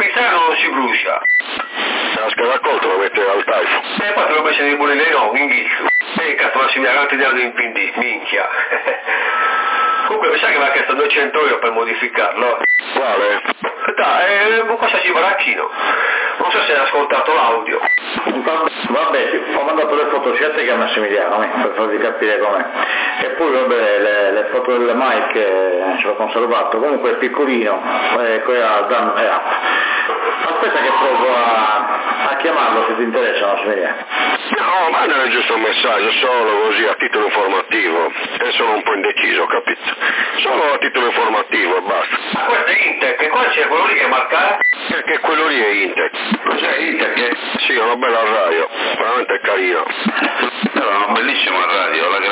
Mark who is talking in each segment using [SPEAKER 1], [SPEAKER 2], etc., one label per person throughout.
[SPEAKER 1] fissare non si brucia.
[SPEAKER 2] La scheda colto lo mette al taifo.
[SPEAKER 1] E poi te lo metti nei pure no, in ghizzo. E cazzo, ma si mi ha cantidato in pindi, minchia. Comunque mi sa che mi ha chiesto 200 euro per modificarlo.
[SPEAKER 2] Quale?
[SPEAKER 1] Cosa ci baracchino? Non so se hai ascoltato l'audio.
[SPEAKER 3] Vabbè, sì, ho mandato le foto sia a te che a Massimiliano, per farvi capire com'è. E poi vabbè, le foto del Mike ce l'ho conservato, comunque è piccolino, aspetta che provo a chiamarlo se ti interessa Massimiliano.
[SPEAKER 2] No, mandane giusto un messaggio, solo così a titolo informativo. E sono un po' indeciso, capito? Solo a titolo informativo e basta.
[SPEAKER 1] Ma questo è Intec, e qua c'è quello lì che marca?
[SPEAKER 2] Perché quello lì è Intec.
[SPEAKER 1] Cos'è Intec?
[SPEAKER 2] Sì, è una bella radio, veramente carina.
[SPEAKER 4] Però è una bellissima radio, alla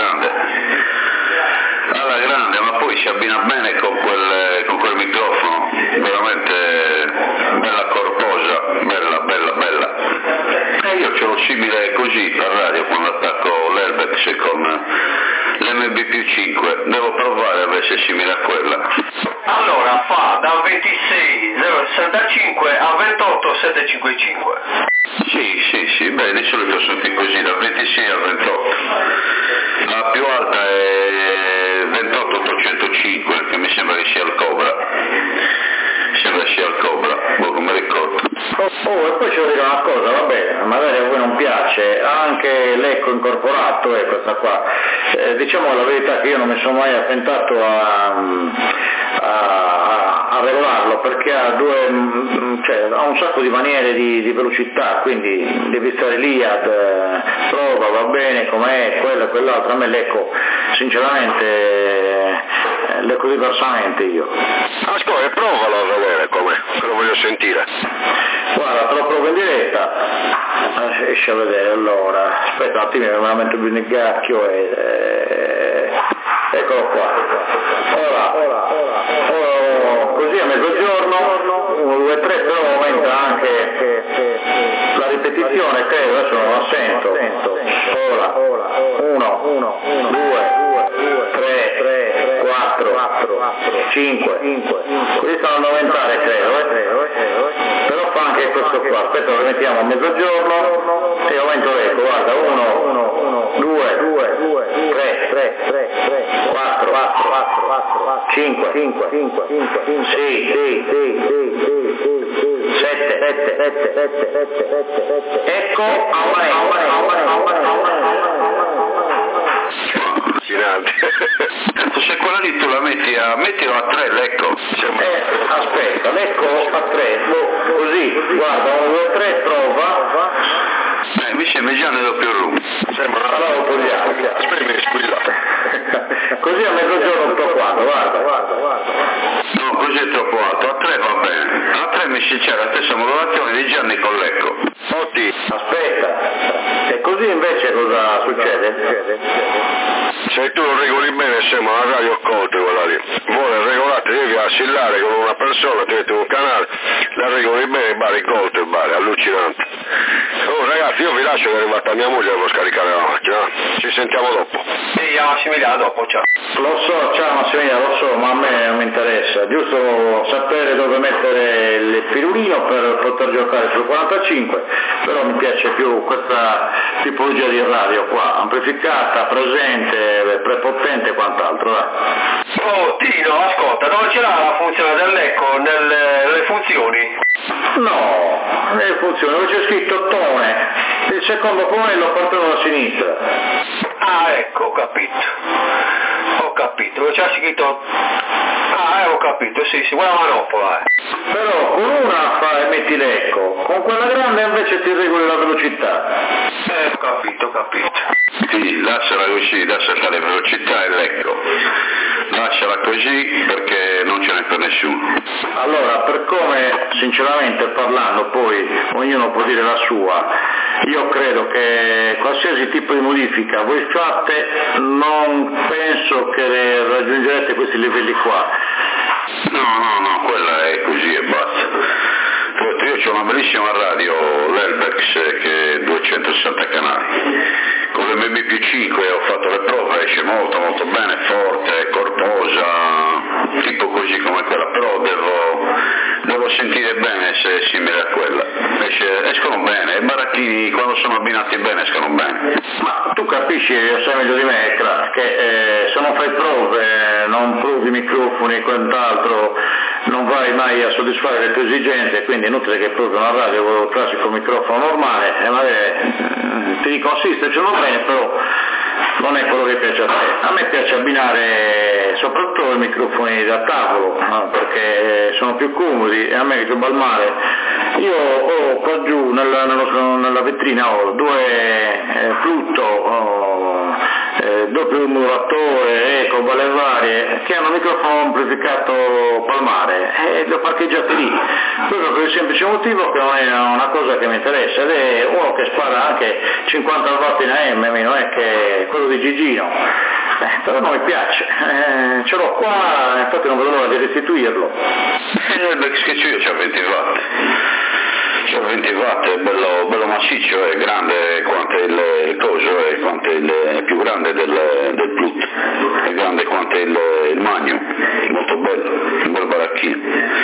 [SPEAKER 4] grande, ma poi si abbina bene con quel microfono, veramente bella corposa, bella. E io ce l'ho simile così a radio quando attacco l'Airbags con l'MB+5, devo provare a vedere se è simile a quella.
[SPEAKER 1] Allora fa da 26,065 a 28,755.
[SPEAKER 4] Sì, beh, di solito sono così, da 26 a 28. La più alta è 28,805, che mi sembra che sia il Cobra. Non mi ricordo.
[SPEAKER 3] E poi ci voglio dire una cosa, va bene, magari a voi non piace, anche l'eco incorporato è questa qua. Diciamo la verità che io non mi sono mai attentato a regolarlo perché ha un sacco di maniere di velocità, quindi devi stare lì prova, va bene, com'è, quello e quell'altro. A me l'eco, sinceramente, l'eco diversamente io.
[SPEAKER 2] Ascolta, provalo a vedere com'è, che lo voglio sentire.
[SPEAKER 3] Guarda, te lo provo in diretta, esci a vedere, allora, aspetta un attimo, veramente più nel gacchio eccolo qua. Ora, così a mezzogiorno, 1, 2, 3, però aumenta anche la ripetizione, credo, adesso non la sento. Ora, 1, 2, 3, 4, 5, così stanno ad aumentare, credo, però fa anche questo qua, aspetta, lo mettiamo a mezzogiorno e aumento l'eco, guarda, 1, 2, 3, 4, 5, 6, 7, ecco,
[SPEAKER 4] Se quella lì tu la mettilo a 3 l'ecco.
[SPEAKER 3] Aspetta, l'ecco a 3, così, guarda, 1, 2, 3, prova.
[SPEAKER 4] Mi sembra già nello più lungo.
[SPEAKER 2] Sembra una
[SPEAKER 3] allora lo togliamo.
[SPEAKER 2] Aspetta, squillate.
[SPEAKER 3] Così a mezzogiorno tutto quanto, guarda.
[SPEAKER 4] No, così è troppo alto, a 3 va bene. A 3 c'è la stessa modulazione di Gianni con l'ecco.
[SPEAKER 2] Otti.
[SPEAKER 3] Aspetta, e così invece cosa succede?
[SPEAKER 2] Se tu lo regoli bene sembra una radio occulta quella lì. Vuole regolare, devi assillare con una persona, ti metti un canale, la regoli bene, bari colto e bari, allucinante. Oh ragazzi, io vi lascio che è arrivata mia moglie, devo scaricare la macchina. Ci sentiamo dopo.
[SPEAKER 1] Sì, a Massimiliano dopo, ciao.
[SPEAKER 3] Lo so, ciao Massimiliano, lo so, ma a me non mi interessa, giusto sapere dove mettere il pirulino per poter giocare sul 45, però mi piace più questa tipologia di radio qua, amplificata, presente, prepotente e quant'altro.
[SPEAKER 1] Oh Tino, ascolta, dove ce l'ha la funzione dell'eco nelle funzioni?
[SPEAKER 3] No, nelle funzioni, dove c'è scritto tone, il secondo pannello portato da sinistra.
[SPEAKER 1] Ah, ecco, ho capito, c'è scritto... ho capito, sì, quella manopola.
[SPEAKER 3] Però con una metti l'eco, con quella grande invece ti regoli la velocità.
[SPEAKER 1] Ho capito.
[SPEAKER 4] Sì, lasciala così, lascia fare velocità e l'ecco. Lasciala così perché non ce n'è per nessuno.
[SPEAKER 3] Allora, per come sinceramente parlando, poi ognuno può dire la sua, io credo che qualsiasi tipo di modifica voi fate, non penso che raggiungerete questi livelli qua.
[SPEAKER 4] No, quella è così e basta. Io ho una bellissima radio, l'Airbags, che è 260 canali. Con l'MB+5 ho fatto le prove, esce molto bene, forte, corposa, tipo così come quella, però devo sentire bene se è simile a quella. Escono bene, i baracchini quando sono abbinati bene escono bene.
[SPEAKER 3] Ma tu capisci, sai meglio di me, che se non fai prove, non provi microfoni e quant'altro, non vai mai a soddisfare le tue esigenze, quindi è inutile che provi una radio con il classico microfono normale, e magari ti dico sì, sto bene, però non è quello che piace a te. A me piace abbinare soprattutto i microfoni da tavolo, perché sono più comodi e a me piace balmare. Io ho qua giù nella vetrina ho due Pluto, doppio modulatore, eco, balle varie, che hanno microfono amplificato palmare e li ho parcheggiati lì, proprio per il semplice motivo che non è una cosa che mi interessa, ed è uno che spara anche 50 watt in AM, non è che quello di Gigino, però non mi piace, ce l'ho qua, infatti non vedo l'ora di restituirlo.
[SPEAKER 4] Che c'ho 20 watt. C'è 20 watt, è bello massiccio, è grande quanto il coso, è quanto il più grande del Pluto, è grande quanto il Magnum, molto bello, un bel baracchino.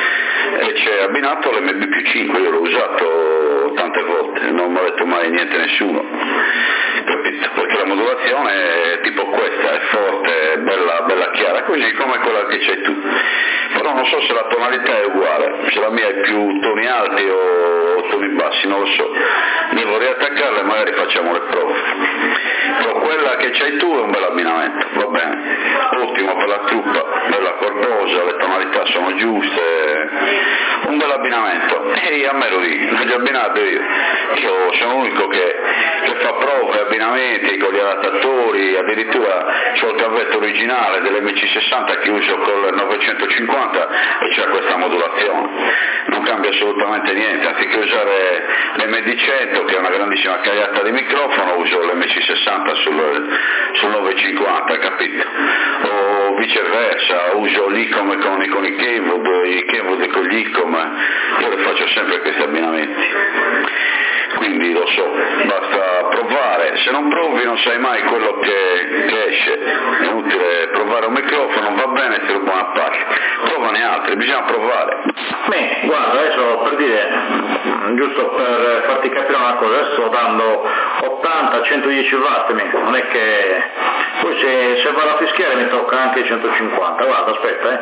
[SPEAKER 4] E c'è abbinato l'MB+5, io l'ho usato tante volte, non mi ha detto mai niente nessuno, capito? Perché la modulazione è tipo questa, è forte, è bella chiara, così come quella che c'hai tu. Però non so se la tonalità è uguale, se la mia è più toni alti o toni bassi, non lo so. Devo riattaccarla e magari facciamo le prove. Però quella che c'hai tu è un bel abbinamento, va bene, ottimo per la truppa, bella corposa, le tonalità sono giuste, un bel abbinamento. E a me lo dico, l'ho già abbinato io sono l'unico che fa prove, abbinamenti con gli adattatori, addirittura c'ho il cavetto originale dell'MC60 che uso col 950 e c'è questa modulazione, non cambia assolutamente niente, anziché usare l'MD100 che è una grandissima cagliata di microfono, uso l'MC60 sul 950, capito? O viceversa, uso l'ICOM con i Kenwood con gli ICOM, io le faccio sempre questi abbinamenti. Quindi lo so, basta provare, se non provi non sai mai quello che esce, è inutile provare un microfono, va bene, te lo buona parte, provane altri, bisogna provare.
[SPEAKER 3] Beh, guarda, adesso per dire, giusto per farti capire una cosa, adesso sto dando 80-110 watt, non è che poi se vado a fischiare mi tocca anche 150, guarda, aspetta,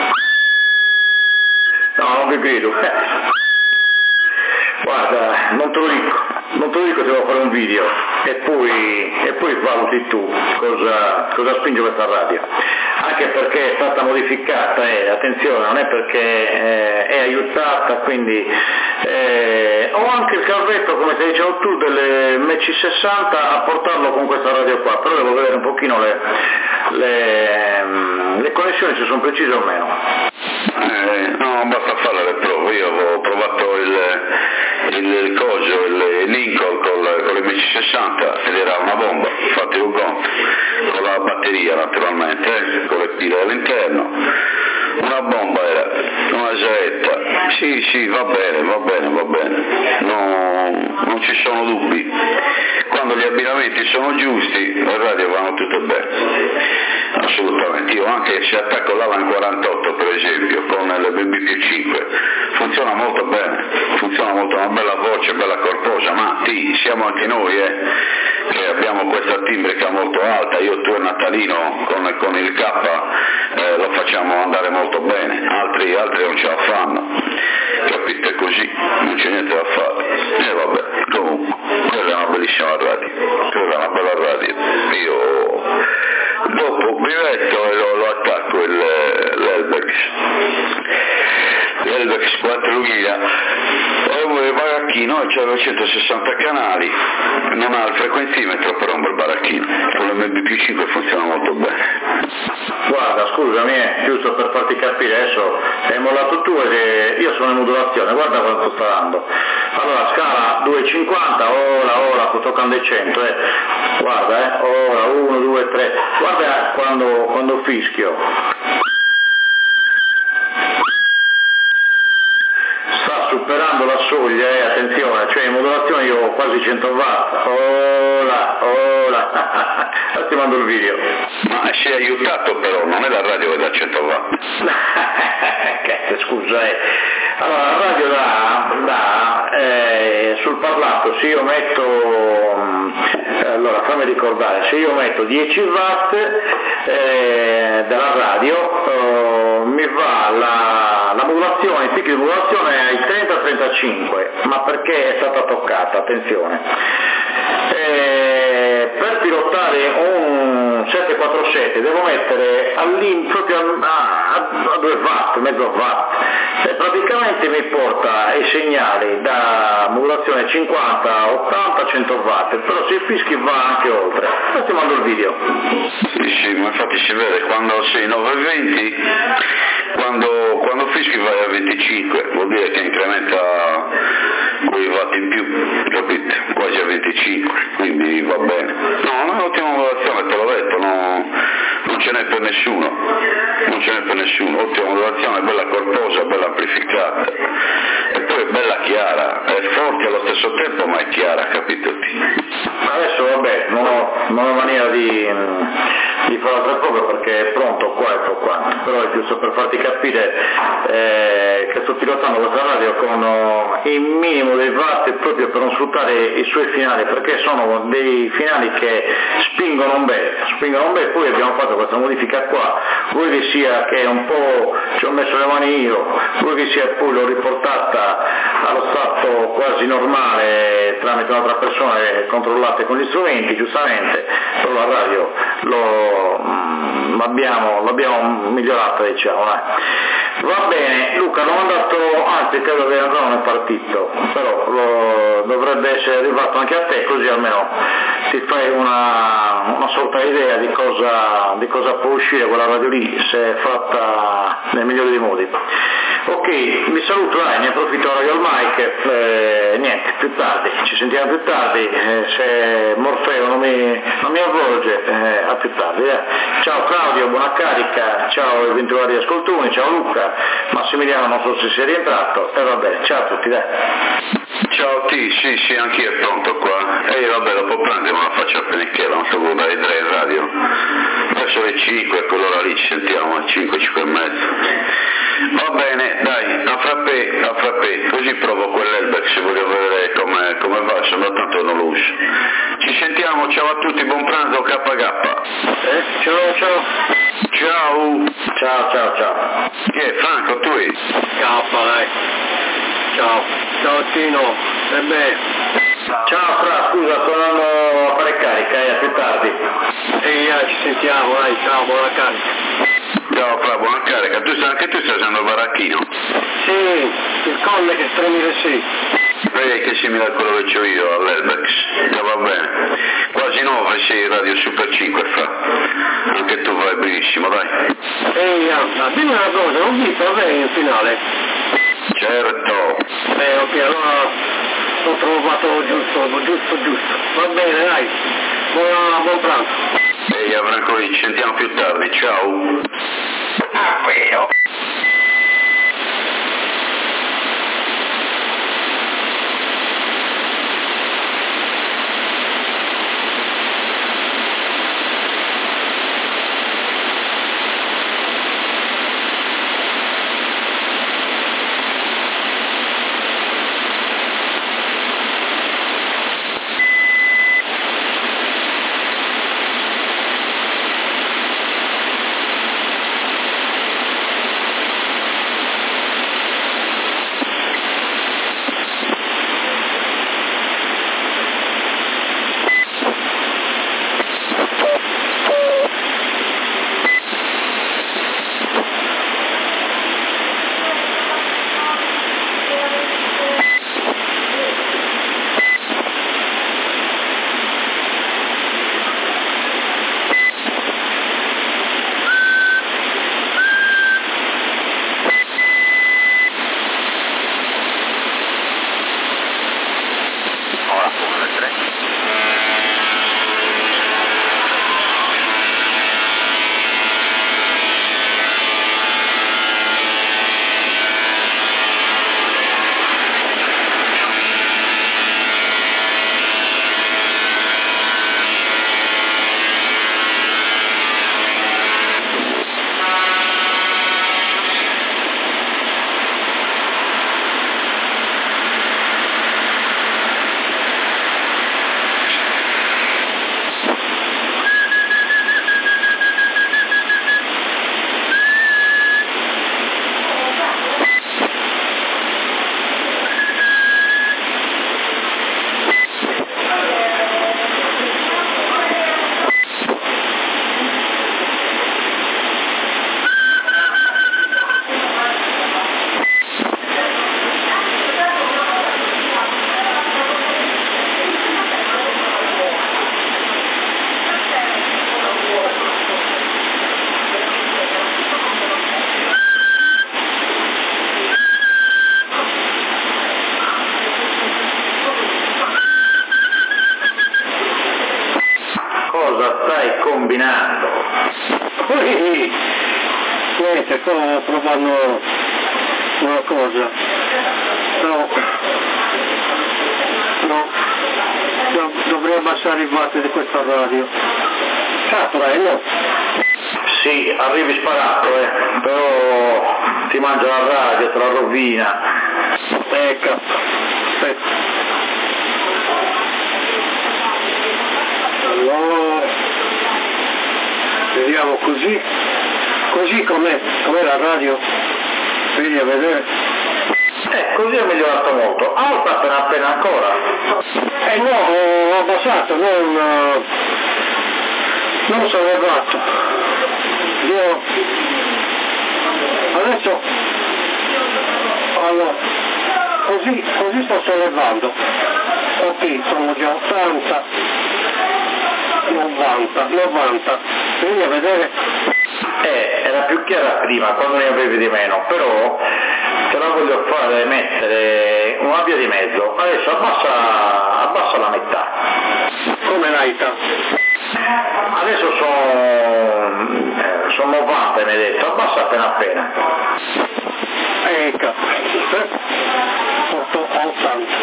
[SPEAKER 3] no, non vi vedo. Guarda, non te lo dico, ti devo fare un video e poi valuti tu cosa spinge questa radio, anche perché è stata modificata, attenzione, non è perché è aiutata, quindi ho anche il cavetto, come ti dicevo tu, delle MC60 a portarlo con questa radio qua, però devo vedere un pochino le connessioni se sono precise o meno.
[SPEAKER 4] No, basta fare le prove, io avevo provato il coso, il Lincoln con l'MC60 ed era una bomba, infatti lo conto, con la batteria naturalmente, con le pile all'interno, una bomba era, una saetta, sì, va bene, non ci sono dubbi, quando gli abbinamenti sono giusti le radio vanno tutte bene, assolutamente. Io anche se attacco l'Alan 48 per esempio con l'MB+5 funziona molto bene, funziona molto, una bella voce, bella corposa, ma siamo anche noi che abbiamo questa timbrica molto alta, io tu e Natalino con il K lo facciamo andare molto bene, altri non ce la fanno, capite, così non c'è niente da fare, e vabbè, comunque quella è una bellissima radio, quella è una bella radio, io dopo mi metto e lo attacco l'Elbex 4000 e un baracchino, c'è 160 canali, non ha il frequenzimetro, però è un bel baracchino, con l'MB+5 funziona molto bene.
[SPEAKER 3] Guarda, scusami, giusto per farti capire, adesso hai mollato tu e io sono in modulazione, guarda quanto sta dando. Allora, scala 2,50, ora sto toccando i 100, guarda, ora 1, 2, 3, guarda quando fischio. Sta su superando la soglia, attenzione, cioè in modulazione io ho quasi 100 watt, ola, adesso ti mando il video.
[SPEAKER 4] Ma sei aiutato però, non è la radio che dà 100 watt.
[SPEAKER 3] Scusa, allora la radio dà sul parlato, se io metto, allora fammi ricordare, se io metto 10 watt della radio mi va la modulazione, il picco di modulazione è ai 30-35, ma perché è stata toccata, attenzione. Per pilotare un 747 devo mettere proprio a 2 watt, mezzo watt, praticamente mi porta i segnali da modulazione 50, 80, 100 watt, però se il fischi va anche oltre. Adesso ti mando il video.
[SPEAKER 4] Sì, ma infatti si vede quando sei 9,20, quando fischi vai a 25, vuol dire che incrementa quei watt in più, capite? Quasi a 25, quindi va bene. No, è un'ottima modulazione, te l'ho detto, non ce n'è per nessuno, ottima modulazione, bella corposa, bella amplificata, e poi è bella chiara, è forte allo stesso tempo ma è chiara, capito?
[SPEAKER 3] Adesso vabbè, non ho maniera di fare altre prove perché è pronto qua e qua, però è giusto per farti capire che sto pilotando questa radio con il minimo dei watt proprio per non sfruttare i suoi finali, perché sono dei finali che spingono un bel, poi abbiamo fatto questa modifica qua, vuoi che sia che un po' ci ho messo le mani io, vuoi che sia poi l'ho riportata allo stato quasi normale tramite un'altra persona controllate con gli strumenti, giustamente, però la radio l'abbiamo migliorata, diciamo. Va bene, Luca, l'ho mandato, anzi credo che ancora non è partito, però dovrebbe essere arrivato anche a te, così almeno ti fai una sorta di idea di cosa può uscire quella radio lì, se è fatta nel migliore dei modi. Ok, vi saluto, ne approfitto Radio al mic, niente, più tardi, ci sentiamo più tardi, se Morfeo non mi avvolge, a più tardi. Ciao Claudio, buona carica, ciao eventuali ascoltoni, ciao Luca, Massimiliano non so se sei rientrato, e va bene, ciao a tutti, dai.
[SPEAKER 4] Ciao sì, anch'io è pronto qua. Vabbè, lo può prendere, ma la faccio appena che non so come dai 3 in radio. Verso le 5, a quell'ora lì ci sentiamo, a 5 e mezzo. Va bene, dai, a frappè, così provo quell'Elbeck se voglio vedere come va, se no tanto non lo uso. Ci sentiamo, ciao a tutti, buon pranzo KK. Ciao. Chi è? Franco, tu?
[SPEAKER 1] Dai. Ciao Tino, e beh.
[SPEAKER 3] Ciao Fra, scusa, sto andando a fare carica, a più tardi.
[SPEAKER 1] Ci sentiamo, dai, ciao, buona carica.
[SPEAKER 4] Ciao Fra, buona carica, anche tu stai usando il baracchino?
[SPEAKER 1] Sì, il Colle che 3006.
[SPEAKER 4] Vedi che è simile a quello che ho io all'Elbex, va bene. Quasi 9, sei Radio Super 5 Fra. Anche tu vai benissimo, dai.
[SPEAKER 1] Dimmi una cosa, non vi bene in finale?
[SPEAKER 4] Certo.
[SPEAKER 1] Ok, allora l'ho trovato giusto. Va bene, dai. Buon pranzo.
[SPEAKER 4] Franco, ci sentiamo più tardi, ciao.
[SPEAKER 3] Vero. combinando?
[SPEAKER 5] Poi, niente, sto provando una cosa, dovrei abbassare il watt di questa radio. No?
[SPEAKER 3] Sì, arrivi sparato, però ti mangia la radio, te la rovina.
[SPEAKER 5] Aspetta. Allora, vediamo così com'è la radio, vedi a vedere.
[SPEAKER 3] Così è migliorato molto, alta appena ancora.
[SPEAKER 5] No, ho abbassato, non sollevato. Io adesso, allora, così sto sollevando. Ok, sono già 80, 90, vedi a vedere.
[SPEAKER 3] Era più chiara prima, quando ne avevi di meno, però te la voglio fare mettere una via di mezzo. Adesso abbassa la metà.
[SPEAKER 5] Come l'AITA?
[SPEAKER 3] Adesso sono 90, mi hai detto, abbassa appena.
[SPEAKER 5] Ecco, 80.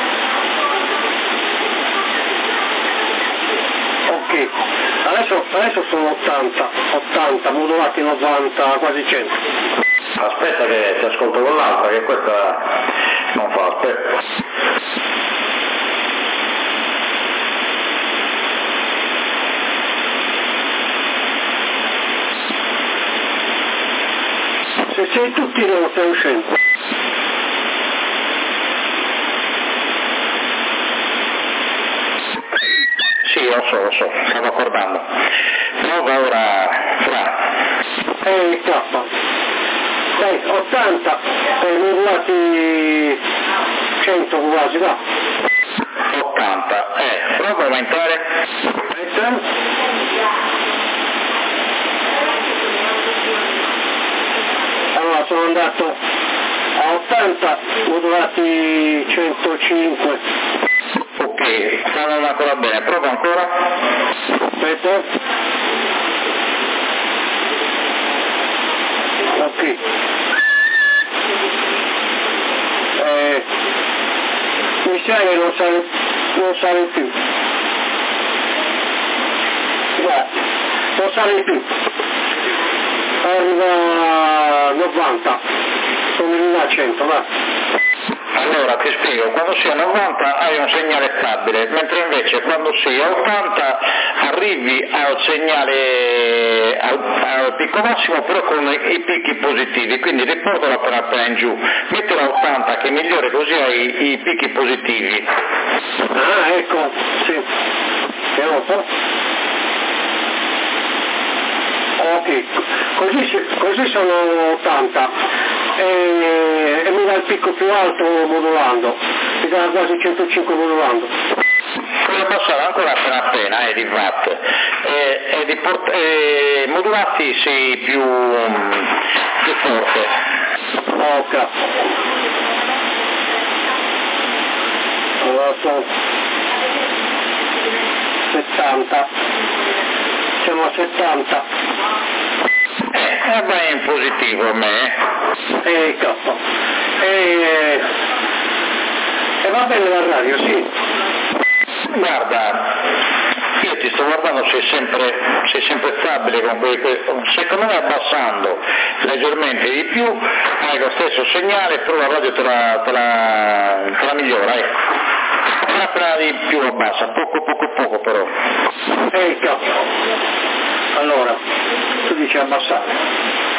[SPEAKER 5] Ok, adesso sono 80, modulati 90, quasi 100.
[SPEAKER 3] Aspetta che ti ascolto con l'altra, che questa non fa, aspetta.
[SPEAKER 5] Se sei tutti non stai uscendo.
[SPEAKER 3] Sì, lo so, stavo accordando. Prova ora fra.
[SPEAKER 5] K. Dai, 80, modulati 100 quasi, va.
[SPEAKER 3] 80, prova a aumentare.
[SPEAKER 5] Allora sono andato a 80, modulati 105.
[SPEAKER 3] Ok, stanno ancora bene, prova ancora.
[SPEAKER 5] Aspetta. Ok. Mi sa che non sale più. No, non sale più. Arriva a 90, sono in a 100, va.
[SPEAKER 3] Allora ti spiego, quando sei a 90 hai un segnale stabile, mentre invece quando sei a 80 arrivi al segnale al picco massimo però con i picchi positivi, quindi riportalo appena in giù, mettilo a 80 che è migliore, così hai i picchi positivi.
[SPEAKER 5] Ah, ecco, sì. Ok, così sono 80 e mi dà il picco più alto modulando, mi dà quasi 105 modulando.
[SPEAKER 3] Puoi abbassare ancora appena di watt e modulati sei più forte.
[SPEAKER 5] Ok. Allora sono 70, siamo a 70.
[SPEAKER 3] Vai in positivo a me.
[SPEAKER 5] Ecco. E va bene la radio, sì.
[SPEAKER 3] Guarda, io ti sto guardando, sei sempre stabile con secondo me abbassando leggermente di più, hai lo stesso segnale, però la radio te la migliora, ecco. Appena di più abbassa, poco però.
[SPEAKER 5] Ecco. Allora, tu dici abbassare.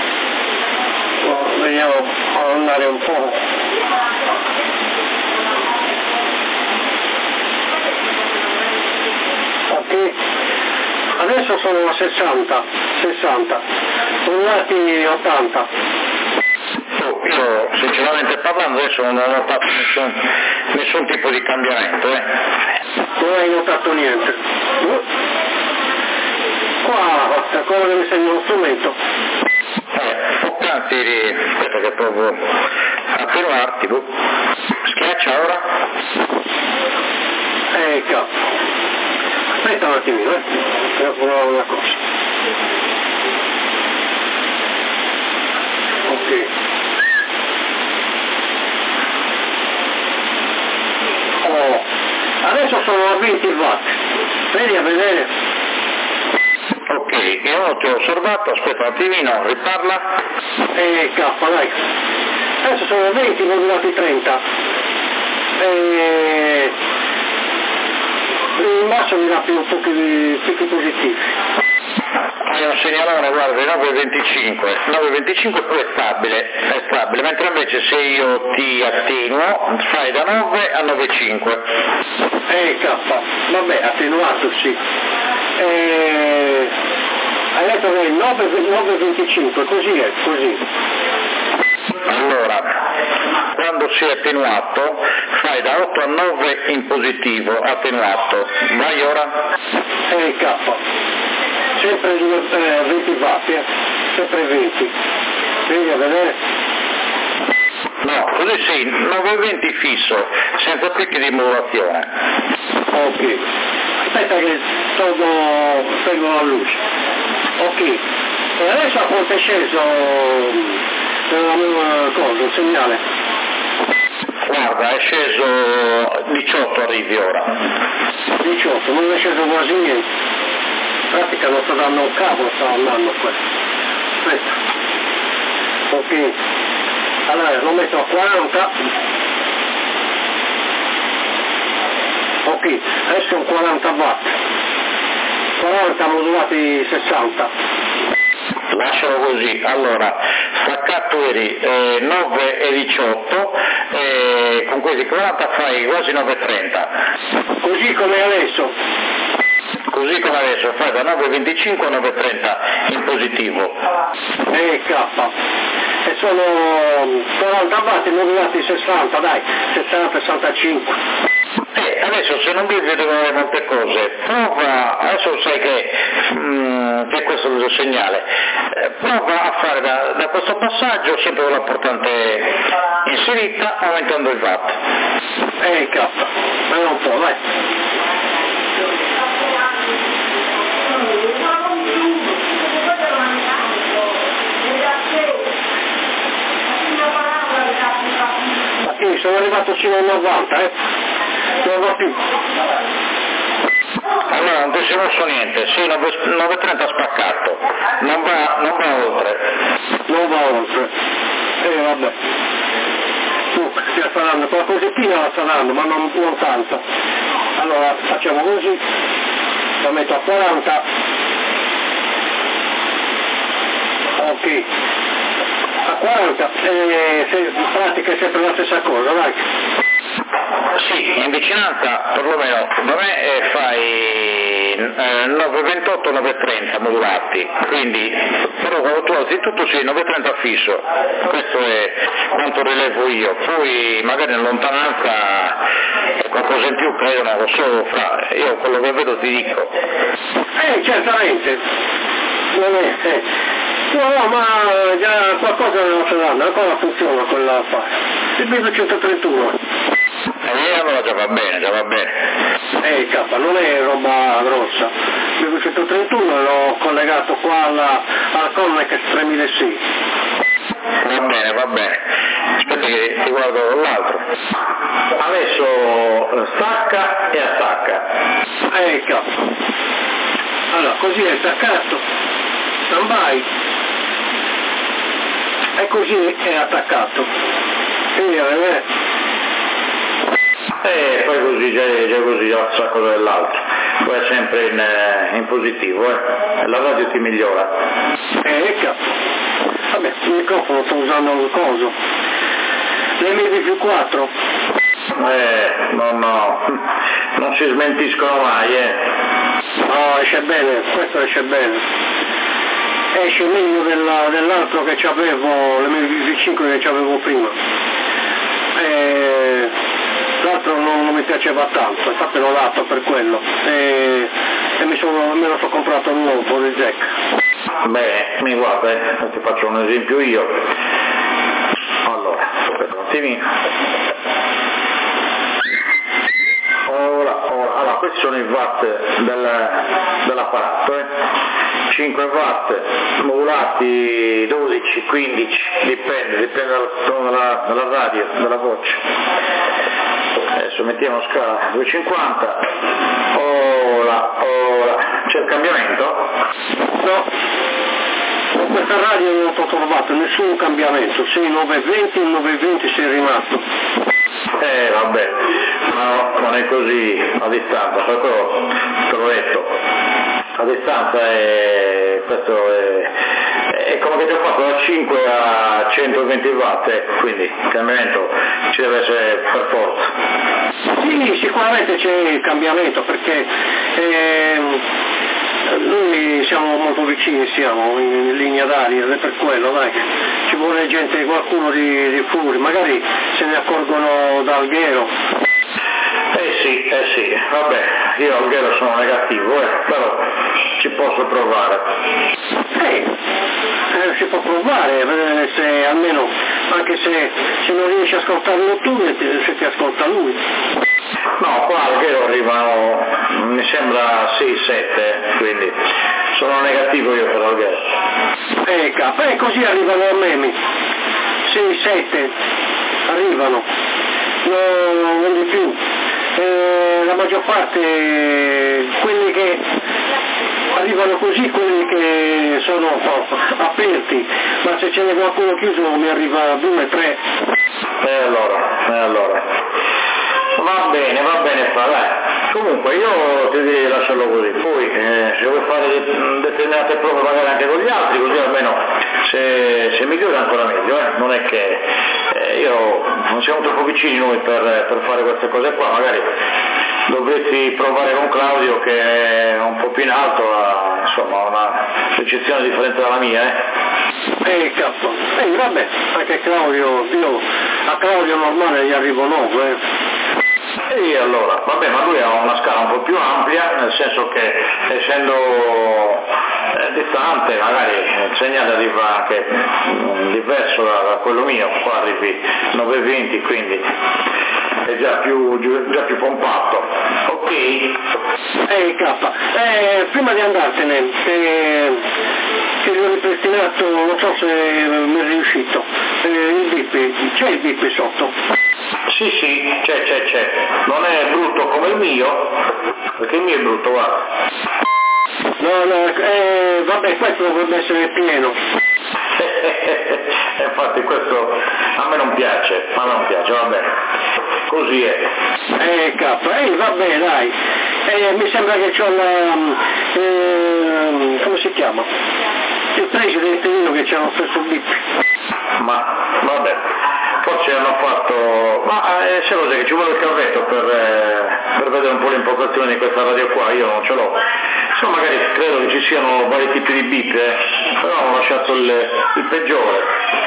[SPEAKER 5] Vediamo a andare un po'. Ok, adesso sono a 60, modulati 80.
[SPEAKER 3] Io sinceramente parlando adesso non ho notato nessun tipo di cambiamento.
[SPEAKER 5] Non hai notato niente. Qua, ancora che mi sembra uno strumento.
[SPEAKER 3] Aspetta che provo a fermarti, schiaccia ora.
[SPEAKER 5] Ecco. Aspetta un attimino, devo provare una cosa. Ok. Oh, adesso sono a 20 watt. Vedi a vedere?
[SPEAKER 3] Ok, io non ti ho osservato, aspetta un attimino, riparla.
[SPEAKER 5] K, dai. Adesso sono 20 modulati 30. In basso mi dà più un po' di picchi positivi.
[SPEAKER 3] Hai un segnalone, guarda, 9,25. 9,25 poi è stabile, mentre invece se io ti attenuo fai da 9 a 9,5.
[SPEAKER 5] K, vabbè, attenuato sì. Hai detto che è 9,25, così è, così.
[SPEAKER 3] Allora, quando si è attenuato fai da 8 a 9 in positivo, attenuato. Vai ora?
[SPEAKER 5] K, sempre 20 watt, sempre 20. Vedi a vedere?
[SPEAKER 3] No, così sì, 9,20 fisso, senza picchi di modulazione.
[SPEAKER 5] Ok, aspetta che tengo la luce. Ok, e adesso a quanto è sceso la mia cosa, il segnale?
[SPEAKER 3] Guarda, è sceso 18 arrivi ora.
[SPEAKER 5] 18, non è sceso quasi niente. In pratica non sta dando un cavolo, sta andando questo. Aspetta. Ok, allora lo metto a 40. Ok, adesso sono 40 watt. 40 modulati 60.
[SPEAKER 3] Lascialo così, allora, staccato eri 9,18, con questi 40 fai quasi 9,30.
[SPEAKER 5] Così come adesso.
[SPEAKER 3] Così come adesso fai da 9,25 a 9,30 in positivo.
[SPEAKER 5] K. E sono 40 watt modulati 60, dai, 60-65.
[SPEAKER 3] Adesso se non devi vedere molte cose, prova, adesso sai che questo è il segnale, prova a fare da questo passaggio sempre con la portante inserita aumentando il watt.
[SPEAKER 5] K, ma un po', dai. Sì, sono arrivato fino a 90, non va più.
[SPEAKER 3] Allora non ti si è mosso niente, sì, 9,30 spaccato, non va oltre.
[SPEAKER 5] Non va oltre. Vabbè. Sta dando qualcosina, la sta dando, ma non tanto. Allora facciamo così, la metto a 40. Ok. A 40, in pratica è sempre la stessa cosa, dai.
[SPEAKER 3] Sì, in vicinanza perlomeno da me fai 9,28, 9,30 modulati, quindi però quando tu alzi tutto sì, 9,30 fisso, questo è quanto rilevo io, poi magari in lontananza qualcosa in più credo, non lo so, io quello che vedo ti dico.
[SPEAKER 5] Certamente, non è, no, ma già qualcosa non sta dando, ancora funziona quella fare. Il 1231.
[SPEAKER 3] Allora già va bene.
[SPEAKER 5] K, non è roba grossa. Il 1231 l'ho collegato qua al Connex 3006.
[SPEAKER 3] Va bene. Aspetta che ti guardo l'altro.
[SPEAKER 2] Adesso stacca e attacca.
[SPEAKER 5] K. Allora, così è staccato. Stand by. E così è attaccato. Quindi a vedere.
[SPEAKER 2] Poi così, già così, al sacco dell'altro. Poi è sempre in positivo, la radio ti migliora.
[SPEAKER 5] Vabbè, il microfono sto usando un coso. l'MV4.
[SPEAKER 2] Non si smentiscono mai,
[SPEAKER 5] No, esce bene, questo esce bene. Esce meglio dell'altro che c'avevo, l'MV5 che c'avevo prima. L'altro non mi piaceva tanto, infatti l'ho dato per quello. E me lo so comprato nuovo di jack.
[SPEAKER 2] Bene, guarda, ti faccio un esempio io. Allora, aspetta un attimino. Ora,
[SPEAKER 3] questi sono i watt dell'apparato, 5 watt modulati 12, 15, dipende dalla radio, dalla voce. Adesso mettiamo scala 250, ora, c'è il cambiamento?
[SPEAKER 5] No, con questa radio non ho trovato nessun cambiamento, sì 920 e 920 sei rimasto.
[SPEAKER 3] Vabbè, ma non è così a distanza, per quello te l'ho detto, a distanza questo è come che ti ho fatto da 5 a 120 watt, quindi il cambiamento ci deve essere per forza.
[SPEAKER 5] Sì, sicuramente c'è il cambiamento perché noi siamo molto vicini, siamo in linea d'aria, è per quello, dai, ci vuole gente, qualcuno di fuori, magari se ne accorgono da Alghero.
[SPEAKER 3] Sì, vabbè, io Alghero sono negativo, però ci posso provare.
[SPEAKER 5] Si può provare, se almeno, anche se non riesci a ascoltarlo tu, se ti ascolta lui.
[SPEAKER 3] No, qua Alghero arrivano, mi sembra 6-7, quindi sono negativo io per Alghero.
[SPEAKER 5] Così arrivano a me, 6-7, arrivano, non di più. La maggior parte, quelli che arrivano così, quelli che sono aperti, ma se ce n'è qualcuno chiuso mi arriva 2-3.
[SPEAKER 3] Allora. Va bene, dai. Comunque io ti direi di lasciarlo così, poi se vuoi fare determinate prove magari anche con gli altri, così almeno se migliora ancora meglio, non è che non siamo troppo vicini noi per fare queste cose qua, magari dovresti provare con Claudio che è un po' più in alto, insomma una percezione differente dalla mia,
[SPEAKER 5] vabbè, anche Claudio, a Claudio normale gli arrivo 9,
[SPEAKER 3] E allora, vabbè, ma lui ha una scala un po' più ampia, nel senso che essendo distante magari il segnale arriva anche diverso da quello mio, qua arrivi 920, quindi è già più pompato. Ok?
[SPEAKER 5] Prima di andartene, che gli ho ripristinato, non so se mi è riuscito, il bip, c'è il bip sotto?
[SPEAKER 3] Sì, c'è. Non è brutto come il mio, perché il mio è brutto, guarda.
[SPEAKER 5] Vabbè, questo dovrebbe essere pieno.
[SPEAKER 3] Infatti questo a me non piace, vabbè. Così è.
[SPEAKER 5] Vabbè, dai. Mi sembra che c'ho come si chiama? Il presidente mio che c'ha lo stesso bip.
[SPEAKER 3] Ma vabbè. Forse hanno fatto, ma se lo sai che ci vuole il cavetto per vedere un po' l'impostazione di questa radio qua, io non ce l'ho. Insomma, magari credo che ci siano vari tipi di bip, però hanno lasciato il peggiore.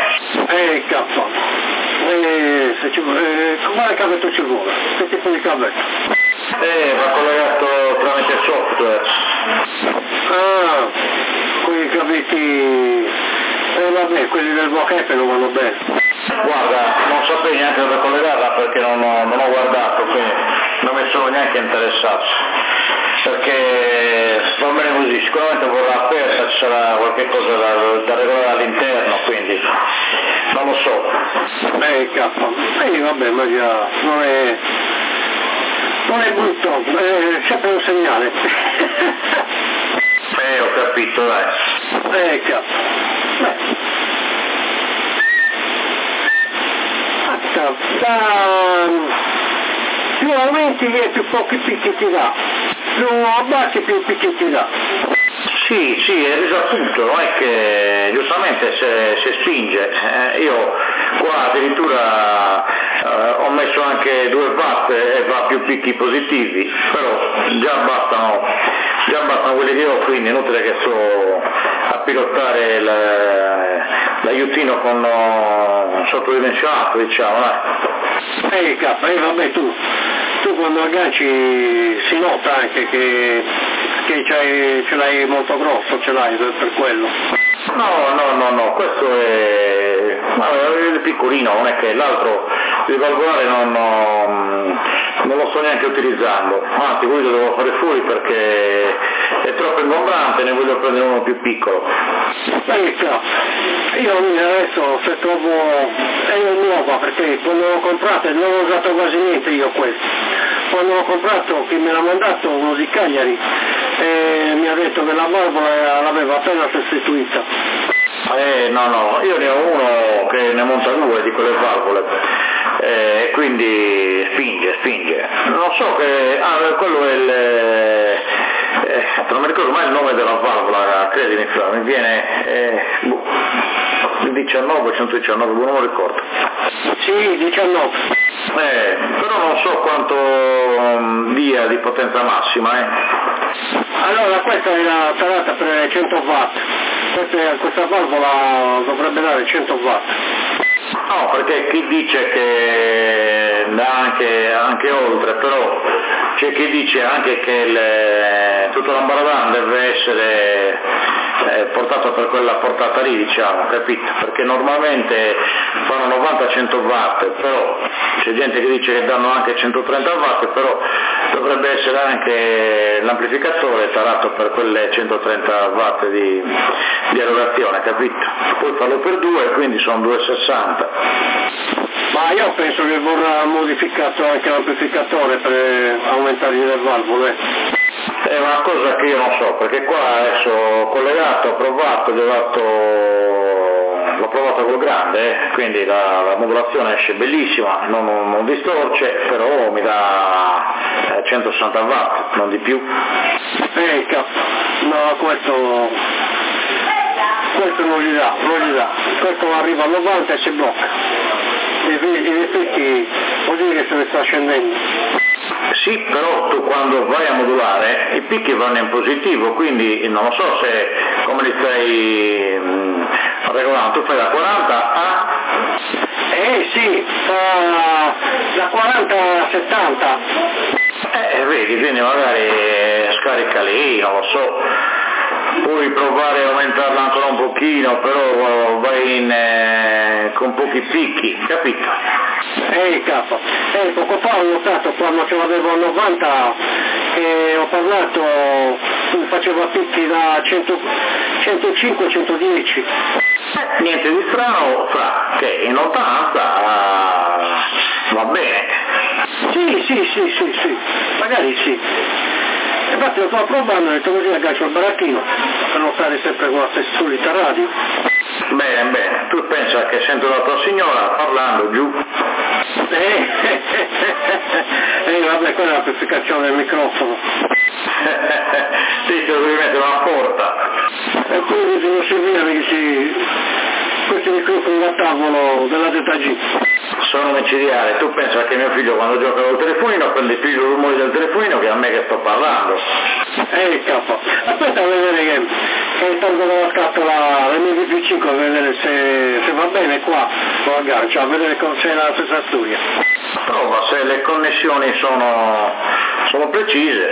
[SPEAKER 5] Quale cavetto ci vuole? Che tipo di cavetto?
[SPEAKER 3] Va collegato tramite software.
[SPEAKER 5] Quei cavetti, vabbè, quelli del Vocap non vanno bene.
[SPEAKER 3] Guarda, non sapevo neanche dove collegarla perché non ho guardato, quindi non mi sono neanche interessato, perché va bene così, sicuramente vorrà aperta, ci sarà qualche cosa da regolare all'interno, quindi non lo so.
[SPEAKER 5] Vabbè, ma già non è brutto, è sempre un segnale.
[SPEAKER 3] Ho capito, dai.
[SPEAKER 5] Più aumenti e più pochi picchi ti dà, più abbassi più picchi ti dà.
[SPEAKER 3] Sì, è risaputo, non è che giustamente si spinge. Io qua addirittura ho messo anche 2 watt e va più picchi positivi, però già bastano quelli che ho, quindi è inutile che sto a pilotare l'aiutino con sottodimensionato, diciamo,
[SPEAKER 5] vabbè, tu quando agganci si nota anche che ce l'hai molto grosso, ce l'hai per quello.
[SPEAKER 3] No, questo è piccolino, non è che l'altro il valvolare non non lo sto neanche utilizzando, anzi quello devo fare fuori perché è troppo ingombrante, ne voglio prendere uno più piccolo.
[SPEAKER 5] Ecco, io adesso se trovo è nuova, perché quando l'ho comprato non ho usato quasi niente io questo. Quando l'ho comprato, chi me l'ha mandato, uno di Cagliari, mi ha detto che la valvola l'aveva appena sostituita.
[SPEAKER 3] No, io ne ho uno che ne monta 2 di quelle valvole, quindi spinge. Non so che, quello è non mi ricordo mai il nome della valvola, credimi, mi viene il 19, 119, non lo ricordo.
[SPEAKER 5] Sì, 19.
[SPEAKER 3] Però non so quanto dia di potenza massima,
[SPEAKER 5] Allora questa è la tarata per 100 watt, questa valvola dovrebbe dare 100 watt.
[SPEAKER 3] No, perché chi dice che dà anche oltre, però c'è chi dice anche che tutto l'ambaradan deve essere portato per quella portata lì, diciamo, capito? Perché normalmente fanno 90-100 watt, però c'è gente che dice che danno anche 130 watt, però dovrebbe essere anche l'amplificatore tarato per quelle 130 watt di erogazione, capito? Puoi farlo per 2, quindi sono 260.
[SPEAKER 5] Ma io penso che vorrà modificato anche l'amplificatore per aumentare le valvole.
[SPEAKER 3] È una cosa che io non so, perché qua adesso collegato, ho provato, l'ho provato col grande, quindi la modulazione esce bellissima, non distorce, però mi dà 160 watt, non di più.
[SPEAKER 5] No, questo non gli dà, questo arriva a 90 e si blocca. In effetti vuol dire che se ne sta scendendo.
[SPEAKER 3] Sì, però tu quando vai a modulare i picchi vanno in positivo, quindi non so se come li stai regolando, tu fai da 40 a...
[SPEAKER 5] Sì, da 40 a 70.
[SPEAKER 3] Vedi, quindi magari scarica lì, non lo so. Puoi provare a aumentarla ancora un pochino, però vai con pochi picchi, capito?
[SPEAKER 5] Poco fa ho notato quando ce l'avevo a 90 e ho parlato, faceva picchi da 105-110.
[SPEAKER 3] Niente di strano, che in 80 va bene.
[SPEAKER 5] Sì, magari sì. Infatti lo sto provando, ho detto così aggancio il baracchino, per non stare sempre con la solita radio.
[SPEAKER 3] Bene, tu pensa che sento la tua signora parlando giù.
[SPEAKER 5] Vabbè, quella è l'amplificazione del microfono.
[SPEAKER 3] Sì, te lo devi mettere alla porta.
[SPEAKER 5] E quindi devo servire perché questi microfoni da tavolo della ZG.
[SPEAKER 3] Sono micidiali, tu pensa che mio figlio quando gioca col telefonino prende più i rumori del telefonino che a me che sto parlando.
[SPEAKER 5] Aspetta a vedere che tolgo dalla scatola l'MVP5 a vedere se va bene qua, lo aggancio, a vedere se è la stessa storia.
[SPEAKER 3] Prova se le connessioni sono precise.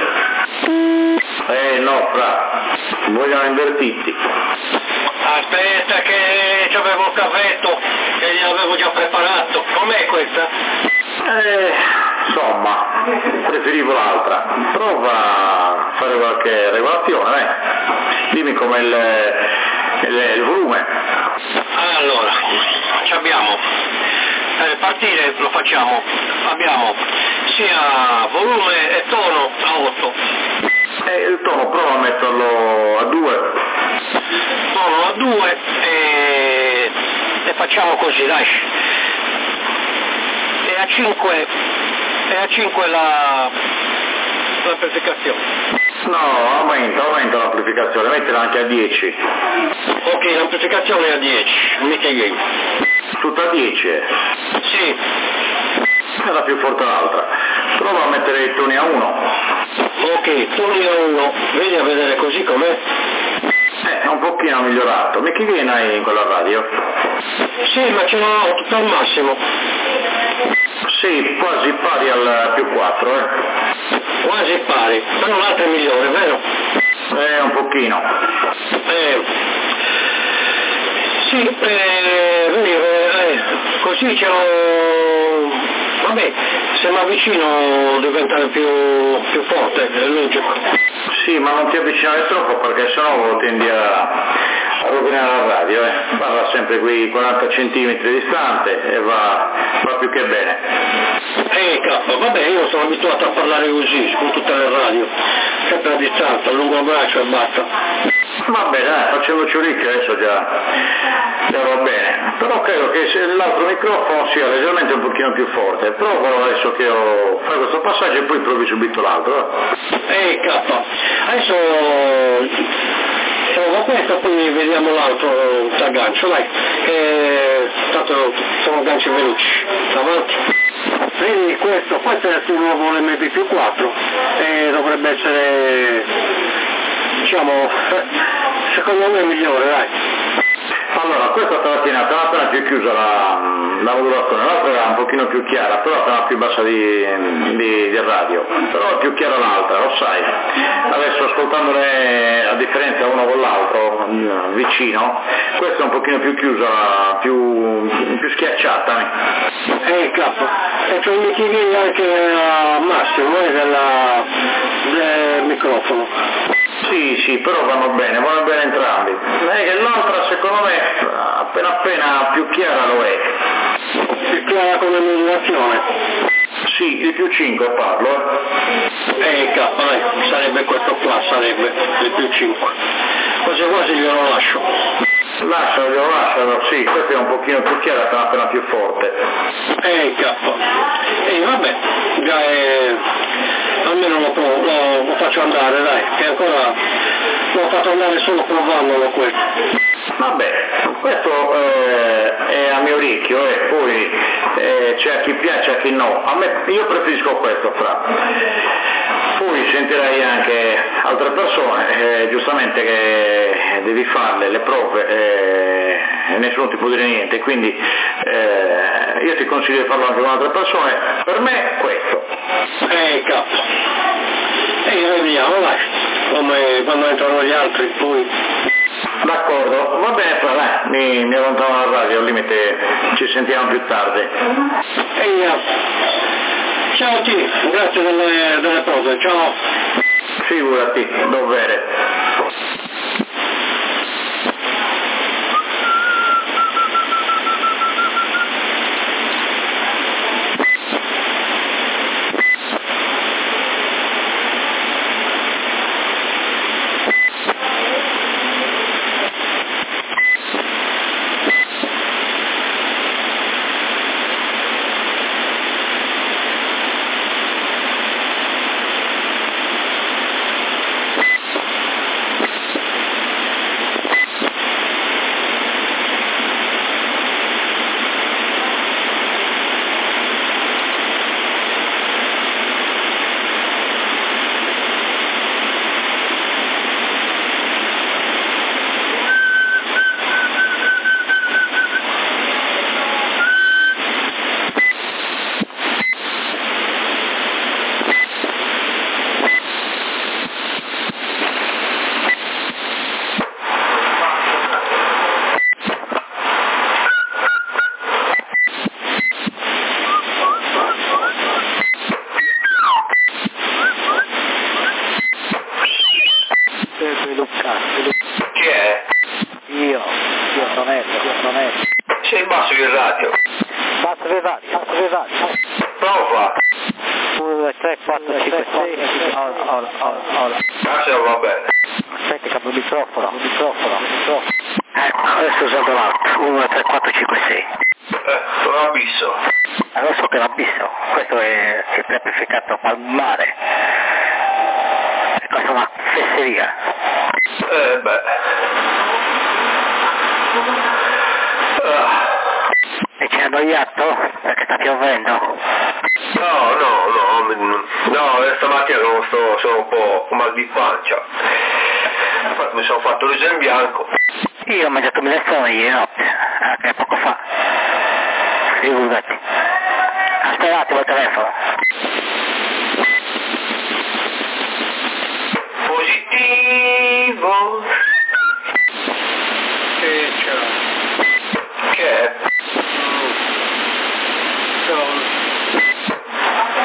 [SPEAKER 3] No, vogliono invertiti.
[SPEAKER 5] Aspetta che c'avevo il cavetto, che gliel'avevo già preparato. Com'è questa?
[SPEAKER 3] Insomma, preferivo l'altra. Prova a fare qualche regolazione, Dimmi com'è il volume.
[SPEAKER 5] Allora, ci abbiamo. Per partire lo facciamo. Abbiamo sia volume e tono a 8.
[SPEAKER 3] Il tono prova a metterlo a 2.
[SPEAKER 5] Tono a 2 e facciamo così, dai. E a 5 l'amplificazione.
[SPEAKER 3] No, aumenta l'amplificazione, mettila anche a 10.
[SPEAKER 5] Ok, l'amplificazione è a 10, mica io.
[SPEAKER 3] Tutta a 10?
[SPEAKER 5] Sì.
[SPEAKER 3] È la più forte l'altra. Prova a mettere i toni a 1.
[SPEAKER 5] Ok, toni a 1, vedi a vedere così com'è?
[SPEAKER 3] È un pochino migliorato. Ma che gain hai in quella radio?
[SPEAKER 5] Sì, ma ce l'ho tutto al massimo.
[SPEAKER 3] Sì, quasi pari al più 4,
[SPEAKER 5] Quasi pari, però l'altra è migliore, vero?
[SPEAKER 3] Un pochino.
[SPEAKER 5] Sì, così ce l'ho... Vabbè, se mi avvicino diventa più forte, è logico.
[SPEAKER 3] Sì, ma non ti avvicinare troppo perché sennò tendi a rovinare la radio, parla sempre qui 40 centimetri distante e va più che bene.
[SPEAKER 5] Vabbè, io sono abituato a parlare così, con tutte le radio, sempre a distanza, a lungo braccio e basta.
[SPEAKER 3] Va bene, facendoci orecchio adesso già va bene, però credo che se l'altro microfono sia leggermente un pochino più forte, provo adesso che fai questo passaggio e poi provi subito l'altro.
[SPEAKER 5] Adesso provo questo, poi vediamo l'altro t'aggancio, dai, tanto sono ganci veloci, avanti. Vedi questo è il nuovo MP4 e dovrebbe essere, diciamo, secondo me migliore, dai.
[SPEAKER 3] Allora, questa stamattina appena più chiusa la modulazione, l'altra era un pochino più chiara, però appena più bassa di radio, però è più chiara l'altra, lo sai. Adesso ascoltandole a differenza uno con l'altro, vicino, questa è un pochino più chiusa, più schiacciata.
[SPEAKER 5] Capo, e c'ho il michino anche a massimo del microfono.
[SPEAKER 3] Sì, però vanno bene entrambi. L'altra secondo me appena più chiara lo è.
[SPEAKER 5] Più chiara come modulazione?
[SPEAKER 3] Sì, di più 5 parlo.
[SPEAKER 5] Sarebbe questo qua, sarebbe il più 5. Quasi glielo lascio.
[SPEAKER 3] Lascialo, sì, questo è un pochino più chiara, appena più forte.
[SPEAKER 5] Vabbè, già almeno lo faccio andare, dai, che ancora l'ho fatto andare solo provandolo questo.
[SPEAKER 3] Vabbè, questo è a mio orecchio e poi c'è a chi piace e a chi no. Io preferisco questo, Poi sentirai anche altre persone, giustamente che devi farle le prove e nessuno ti può dire niente, quindi io ti consiglio di farlo anche con altre persone, per me questo.
[SPEAKER 5] Vediamo, dai, come quando entrano gli altri poi.
[SPEAKER 3] D'accordo, va bene, mi allontano dalla radio, al limite ci sentiamo più tardi.
[SPEAKER 5] Ciao T, grazie delle cose, ciao.
[SPEAKER 3] Figurati, dovere.
[SPEAKER 1] Chi è?
[SPEAKER 6] Io non è.
[SPEAKER 1] Sei in basso il radio.
[SPEAKER 6] Basta le radio.
[SPEAKER 1] Prova.
[SPEAKER 6] 1, 2, 3, 4, 5, 6. Ora.
[SPEAKER 1] Adesso va bene.
[SPEAKER 6] Aspetti che il microfono. Adesso usato l'altro. 1, 2, 3, 4, 5, 6.
[SPEAKER 1] Sono abisso.
[SPEAKER 6] Adesso che l'abisso. Questo è il preamplificato palmare. Questa è una fesseria. E ci hanno annoiato perché sta piovendo?
[SPEAKER 1] No, stamattina sono un po' con mal di pancia. Infatti mi sono fatto riso in bianco.
[SPEAKER 6] Io ho mangiato minestrone ieri notte, anche poco fa. Figurati. Aspetta un attimo il telefono.
[SPEAKER 1] Positivo. Che è?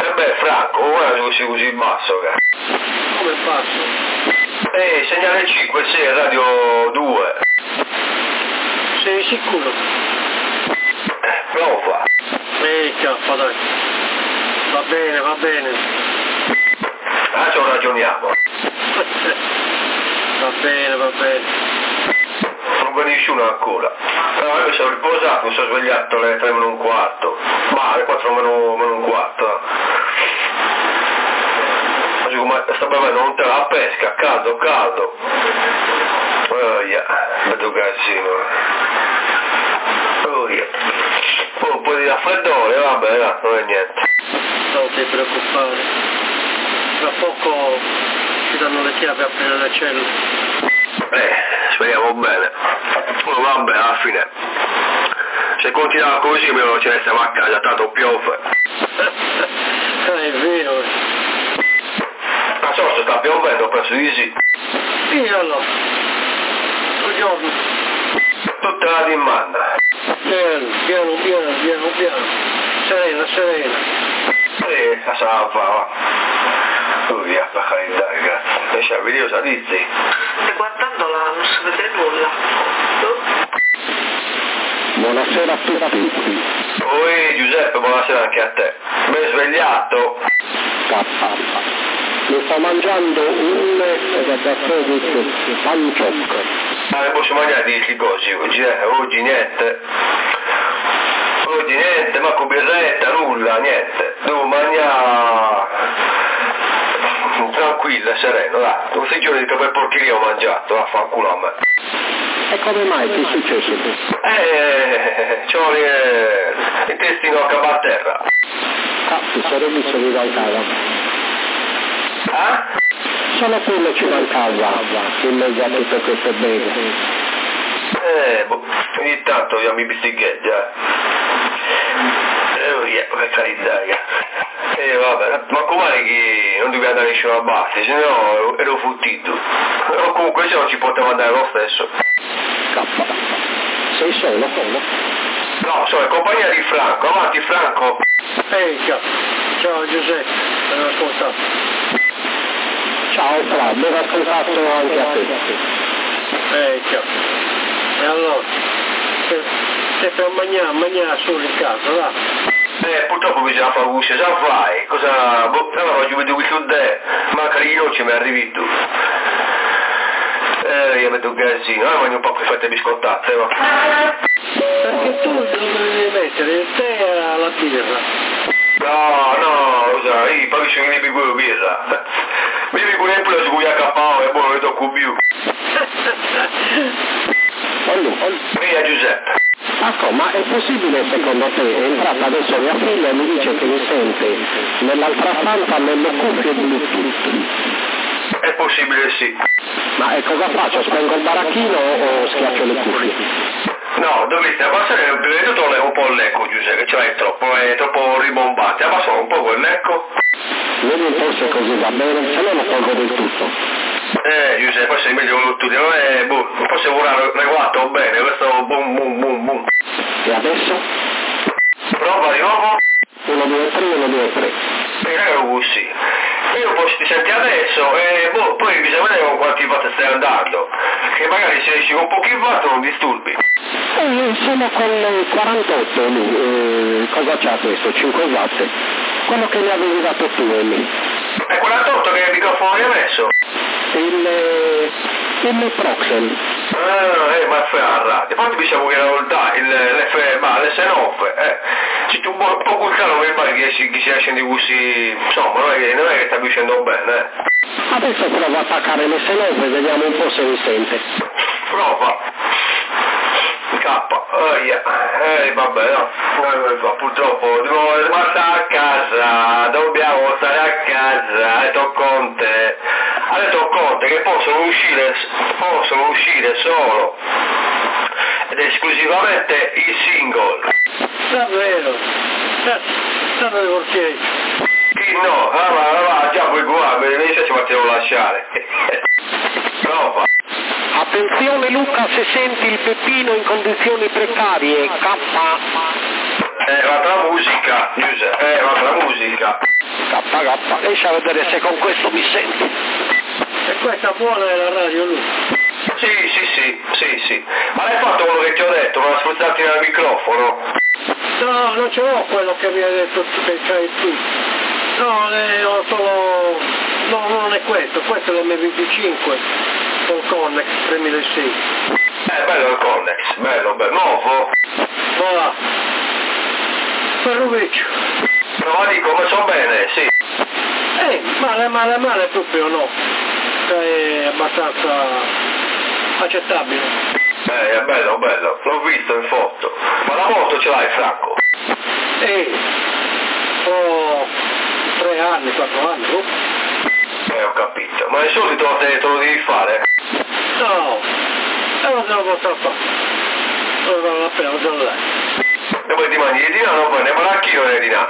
[SPEAKER 1] così basso, che?
[SPEAKER 5] Come basso?
[SPEAKER 1] Segnale 5, sì, radio 2.
[SPEAKER 5] Sei sicuro?
[SPEAKER 1] Prova.
[SPEAKER 5] Cazzo, dai. Va bene.
[SPEAKER 1] Adesso ragioniamo.
[SPEAKER 5] Va bene.
[SPEAKER 1] Non va nessuno ancora. No, io mi sono riposato, mi sono svegliato alle 3 meno un quarto. Ma alle 4 meno un quarto. Sta bevendo un tè a pesca, caldo. Oh yeah, vedo casino. Oh yeah. Poi un po' di raffreddore, vabbè, non è niente.
[SPEAKER 5] Non ti preoccupare. Tra poco ci danno le chiavi a aprire le celle.
[SPEAKER 1] Speriamo bene. Oh, vabbè, alla fine. Se continuava così ce ne stiamo a casa, tanto piove.
[SPEAKER 5] È vero.
[SPEAKER 1] Ma so, sta piovendo, penso di sì.
[SPEAKER 5] Sì, allora. Buongiorno.
[SPEAKER 1] Tutta la dimanda.
[SPEAKER 5] Piano. Serena.
[SPEAKER 1] La salva. Oh via, per carità, ragazzi. Lascia il video, Salizzi.
[SPEAKER 7] E guardandola non si vede nulla.
[SPEAKER 3] Buonasera a tutti.
[SPEAKER 1] Oi Giuseppe, buonasera anche a te. Ben svegliato?
[SPEAKER 3] Mi sto mangiando un panciocco.
[SPEAKER 1] Ma ne posso mangiare di cose oggi, Oggi niente, manco birretta, nulla, niente. Devo mangiare tranquillo, sereno, dai. Tutti i giorni che per porcheria ho mangiato, vaffanculo a me.
[SPEAKER 3] E come mai? Che è successo?
[SPEAKER 1] C'ho l'intestino a capo a terra.
[SPEAKER 3] Ti servizio mi mancava. Solo quello ci mancava in mezzo a tutto questo bene.
[SPEAKER 1] Ogni tanto io mi bistigheggia. Per carità, vabbè, ma come che non devi andare nessuno a Basti, se no ero fottito. O comunque se no ci poteva andare lo stesso.
[SPEAKER 3] Sei solo?
[SPEAKER 1] No, sono in compagnia di Franco. Avanti Franco.
[SPEAKER 5] Ciao Giuseppe, ben ascoltato.
[SPEAKER 3] Ciao Fra, ben ascoltato anche a te.
[SPEAKER 5] Ciao. E allora? Se per mangiare solo in casa, va?
[SPEAKER 1] Purtroppo bisogna fare uscire, già fai? Cosa? Allora oggi vedo qui su te, manca di noce mi arrivi tu. Io vedo un casino, mangio un po' più fette biscottate, va?
[SPEAKER 5] Perché tu devi mettere il tè alla birra.
[SPEAKER 1] No, io poi sono in bevo birra. Mi bevo pure su cui accappavo e poi non ne tocco più. Via Giuseppe.
[SPEAKER 3] Ecco, ma è possibile secondo te? È entrata adesso mia figlia e mi dice che mi sente nell'altra stanza nelle cuffie Bluetooth.
[SPEAKER 1] È possibile, sì.
[SPEAKER 3] Ma cosa faccio? Spengo il baracchino o schiaccio le cuffie?
[SPEAKER 1] No, dovresti abbassare prima di tutto un po' l'eco, Giuseppe, cioè è troppo ribombante. Abbassare un po' quell'eco.
[SPEAKER 3] Vedi un po' se così va bene, se no lo tolgo del tutto.
[SPEAKER 1] Giuseppe, poi sei meglio con lo studio, un po' se vuole regolato bene, questo boom.
[SPEAKER 3] E adesso?
[SPEAKER 1] Prova di nuovo.
[SPEAKER 3] 1, 2, 3, 1, 2, 3.
[SPEAKER 1] Così. Io poi ti senti adesso e poi bisogna vedere con quanti watt stai andando. Che magari se esci con pochi watt non disturbi.
[SPEAKER 3] Sono con 48 lì. Cosa c'ha questo? 5 watt? Quello che mi avevi dato tu è lì.
[SPEAKER 1] È 48 che microfono hai messo?
[SPEAKER 3] Il Proxel.
[SPEAKER 1] Ma fai la radio. Poi diciamo che l'S9. C'è un po' col calore che pare che si esce di così. Insomma, non è che sta riuscendo bene.
[SPEAKER 3] Adesso provo a attaccare l'S9 e vediamo un po' se mi sente.
[SPEAKER 1] Prova. Vabbè, no. Purtroppo dobbiamo stare a casa, dobbiamo stare a casa, e tocca con te. Ha detto Conte che possono uscire solo ed esclusivamente i single.
[SPEAKER 5] Davvero? Stanno nei portieri.
[SPEAKER 1] Chi no? Va, già poi guarda, mi ci facciamo lasciare. Prova.
[SPEAKER 3] Attenzione Luca, se senti il Peppino in condizioni precarie, K.
[SPEAKER 1] Un'altra musica, Giuseppe, un'altra musica.
[SPEAKER 5] KK, lascia vedere se con questo mi senti. E questa buona è la radio, lui?
[SPEAKER 1] Sì. Ma l'hai fatto quello che ti ho detto, non ascoltarti nel microfono?
[SPEAKER 5] No, non ce l'ho quello che mi hai detto che c'hai tu. No, ho solo... No, non è questo è l'M25 col Connex 3006.
[SPEAKER 1] Bello il Connex, bello, nuovo.
[SPEAKER 5] Voilà. Ferrovecchio.
[SPEAKER 1] No, ma dico, ma so bene, sì.
[SPEAKER 5] Male proprio no. È abbastanza accettabile.
[SPEAKER 1] È bello, l'ho visto in foto. Ma la moto ce l'hai, Franco?
[SPEAKER 5] Ho 3 anni, 4 anni, no?
[SPEAKER 1] Ho capito. Ma di solito te lo devi fare?
[SPEAKER 5] No, non te lo posso fare. Non vale la pena, non te lo dai.
[SPEAKER 1] E poi ti mangi di dinà, non ne maracchino né di dinà.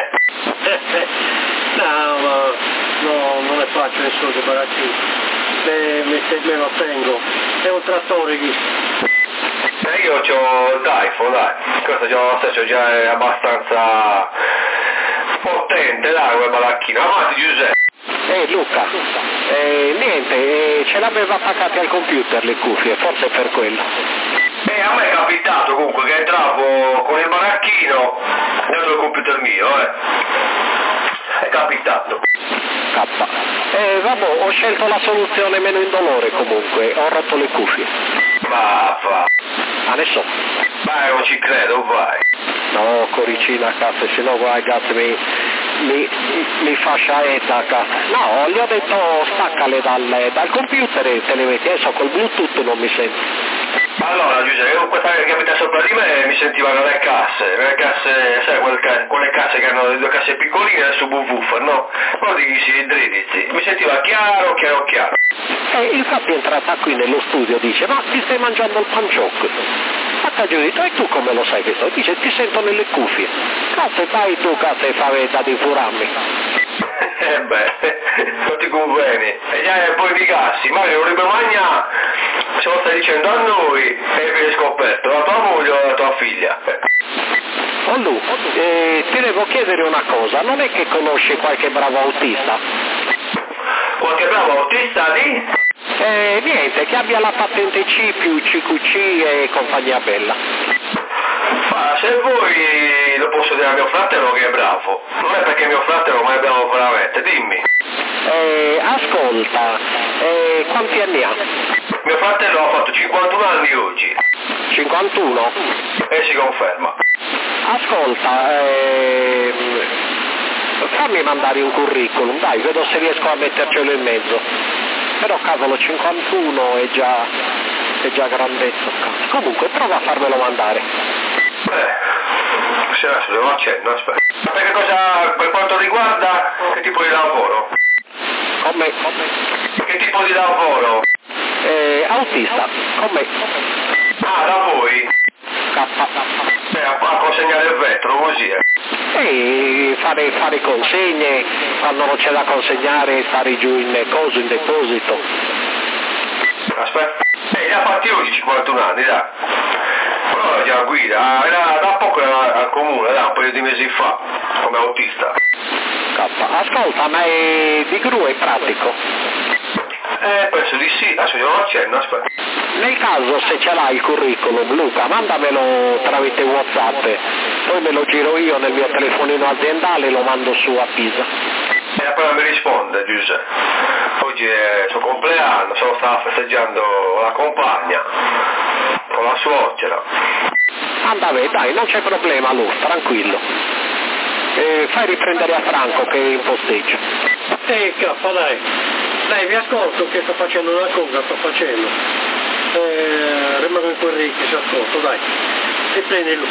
[SPEAKER 5] No, ma no, non ne faccio nessuno di baracchino. Me lo tengo. È un trattore chi?
[SPEAKER 1] Io c'ho il iPhone, dai. Questo già è abbastanza potente, dai, quel baracchino. Avanti, Giuseppe.
[SPEAKER 5] Luca, niente, ce l'aveva attaccate al computer le cuffie, forse per quello.
[SPEAKER 1] A me è capitato comunque che entravo con il baracchino dentro il computer mio, È capitato.
[SPEAKER 5] Vabbè, ho scelto la soluzione meno indolore comunque, ho rotto le cuffie.
[SPEAKER 1] Va.
[SPEAKER 5] Adesso?
[SPEAKER 1] Vai, non ci credo, vai.
[SPEAKER 5] No, coricina, cazzo, se no vai, cazzo, mi fa sciaetta, cazzo. No, gli ho detto staccale dal computer e te le metti, adesso col Bluetooth non mi senti.
[SPEAKER 1] Allora Giuseppe, questa che capita sopra di me mi sentivano le casse, sai, quelle casse che hanno le 2 casse piccoline e il subwoofer, no? Quello di si dridizi, mi sentiva chiaro.
[SPEAKER 5] Infatti è entrata qui nello studio, dice, ma ti stai mangiando il panciocco? Giudito, e tu come lo sai questo? Dice, ti sento nelle cuffie. Cazzo, vai tu, cazzo, e fai da difurarmi.
[SPEAKER 1] Non ti conviene. E poi di gassi, Mario vorrebbe mangiare, se lo stai dicendo a noi, e viene scoperto, la tua moglie o la tua figlia.
[SPEAKER 5] Lu, ti devo chiedere una cosa, non è che conosci qualche bravo autista?
[SPEAKER 1] Qualche bravo autista di?
[SPEAKER 5] Niente, che abbia la patente C più CQC e compagnia bella.
[SPEAKER 1] Ma se vuoi lo posso dire a mio fratello che è bravo, non è perché mio fratello ma è bravo veramente, dimmi.
[SPEAKER 5] Ascolta, quanti anni ha?
[SPEAKER 1] Mio fratello ha fatto 51 anni oggi.
[SPEAKER 5] 51?
[SPEAKER 1] E si conferma.
[SPEAKER 5] Ascolta, fammi mandare un curriculum, dai, vedo se riesco a mettercelo in mezzo. Però cavolo, 51 è già grandetto. Comunque prova a farmelo mandare.
[SPEAKER 1] Se adesso devo accendere, aspetta. Perché cosa, per quanto riguarda, che tipo di lavoro?
[SPEAKER 5] Come?
[SPEAKER 1] Che tipo di lavoro?
[SPEAKER 5] Autista, come?
[SPEAKER 1] Da voi? A consegnare il vetro, così
[SPEAKER 5] fare consegne, quando non c'è da consegnare, stare giù in deposito.
[SPEAKER 1] Aspetta, li ha fatti oggi 51 anni, dai. Però già guida, era da poco al comune, da un paio di mesi fa, come autista.
[SPEAKER 5] Ascolta, ma di gru è pratico?
[SPEAKER 1] Penso di sì, adesso glielo accenno, aspetta.
[SPEAKER 5] Nel caso, se ce l'hai il curriculum, Luca, mandamelo tramite WhatsApp, poi me lo giro io nel mio telefonino aziendale e lo mando su a Pisa.
[SPEAKER 1] E appena mi risponde, Giuseppe. Oggi è il suo compleanno, se lo stava festeggiando la compagna, con la suocera.
[SPEAKER 5] Vabbè, dai, non c'è problema, Lu, tranquillo. Fai riprendere a Franco che è in posteggio. Cazzo, dai. Dai, vi ascolto che sto facendo una cosa, rimango in quel ricchi, ci ascolto, dai. E prendi lui.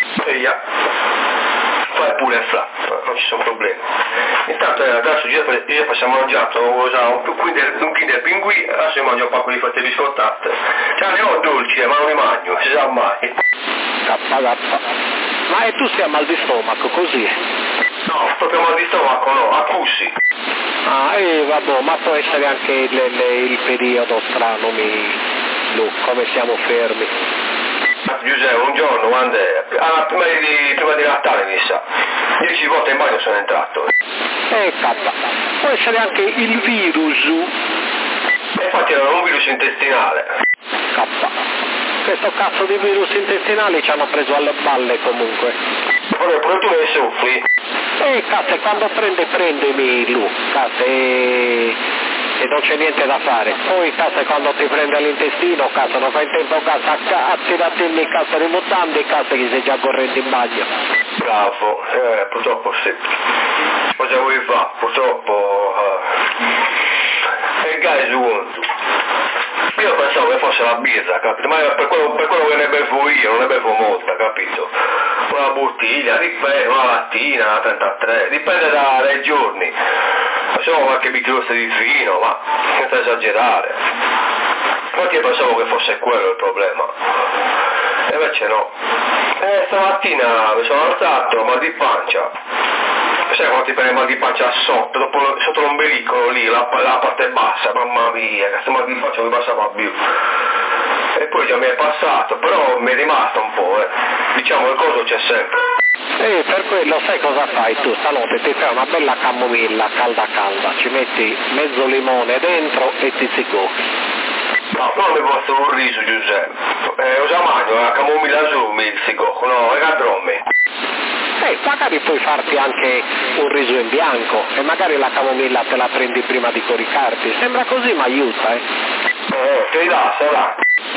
[SPEAKER 1] Fai pure Fra, non ci sono problemi. Intanto adesso io passiamo mangiato, ho usato un Kinder Pinguì, adesso io mangio un pacco di fette biscottate. Cioè ne ho dolci, ma non li mangio, si sa mai.
[SPEAKER 5] Ma tu stai a mal di stomaco, così?
[SPEAKER 1] No, proprio mal di stomaco no, a cussi.
[SPEAKER 5] Vabbè, ma può essere anche il periodo strano, come siamo fermi.
[SPEAKER 1] Giuseppe, un giorno, quando prima di Natale mi sa, 10 volte in bagno sono entrato.
[SPEAKER 5] Può essere anche il virus.
[SPEAKER 1] Infatti era un virus intestinale.
[SPEAKER 5] Questo cazzo di virus intestinali ci hanno preso alle balle comunque.
[SPEAKER 1] Pure tu ne soffri?
[SPEAKER 5] Cazzo, quando prendimi Lu, cazzo, e non c'è niente da fare. Poi cazzo, quando ti prende all'intestino, cazzo, non fai in tempo cazzo a tirarti in cazzo di mutande, cazzo che sei già correndo in bagno.
[SPEAKER 1] Bravo, purtroppo sì. Cosa vuoi fare? Purtroppo il guys want. Io pensavo che fosse la birra, capito? Ma per quello che ne bevo io, non ne bevo molta, capito? Una bottiglia, dipende, una lattina, una 33, dipende dai giorni. Facciamo qualche bicchiere di vino, ma senza esagerare. Infatti io pensavo che fosse quello il problema. E invece no. Stamattina mi sono alzato, mal di pancia. Sai quando ti prende mal di pancia sotto l'ombelico lì, la parte bassa, mamma mia, questo mal di pancia non mi passava più. E poi già mi è passato, però mi è rimasto un po', diciamo il coso c'è sempre.
[SPEAKER 5] Per quello sai cosa fai tu? Stanotte ti fai una bella camomilla calda, ci metti mezzo limone dentro e ti si gocchi.
[SPEAKER 1] No, non mi posso un riso, Giuseppe. Usa mano, la camomilla su mi si gocco, no, è cadrommi.
[SPEAKER 5] Magari puoi farti anche un riso in bianco e magari la camomilla te la prendi prima di coricarti. Sembra così, ma aiuta,
[SPEAKER 1] Ti dà, sarà.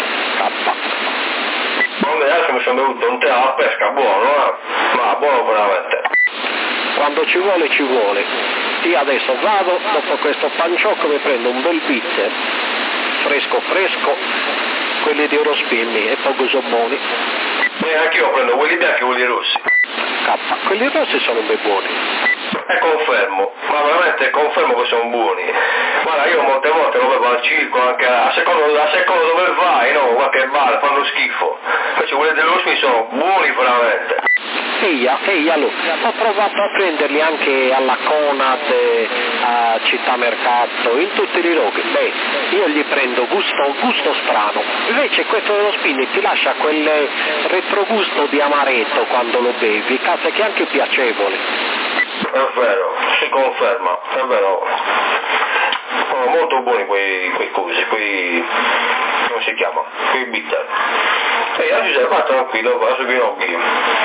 [SPEAKER 1] Adesso mi sono bevuto un tè alla pesca, buono, ma buono veramente.
[SPEAKER 5] Quando ci vuole. Io adesso vado, dopo questo panciocco mi prendo un bel pizza, fresco, quelli di Eurospinni e poco sono buoni.
[SPEAKER 1] Anch'io prendo quelli bianchi e quelli rossi.
[SPEAKER 5] Quelli rossi sono ben buoni.
[SPEAKER 1] Confermo, ma veramente confermo che sono buoni. Guarda, io molte volte lo bevo al circo, anche a secondo dove vai, no? Qualche bar, fanno schifo. Invece quelli dell'Osmi sono buoni veramente.
[SPEAKER 5] Eia, ho provato a prenderli anche alla Conad, a Città Mercato, in tutti i luoghi. Io gli prendo gusto strano. Invece questo dello Spinni ti lascia quel retrogusto di amaretto quando lo bevi, cazzo che è anche piacevole.
[SPEAKER 1] È vero, si conferma, è vero. Sono molto buoni quei cosi, come si chiama? Quei bitter. Oggi sei fatto tranquillo, va su Ginocchi.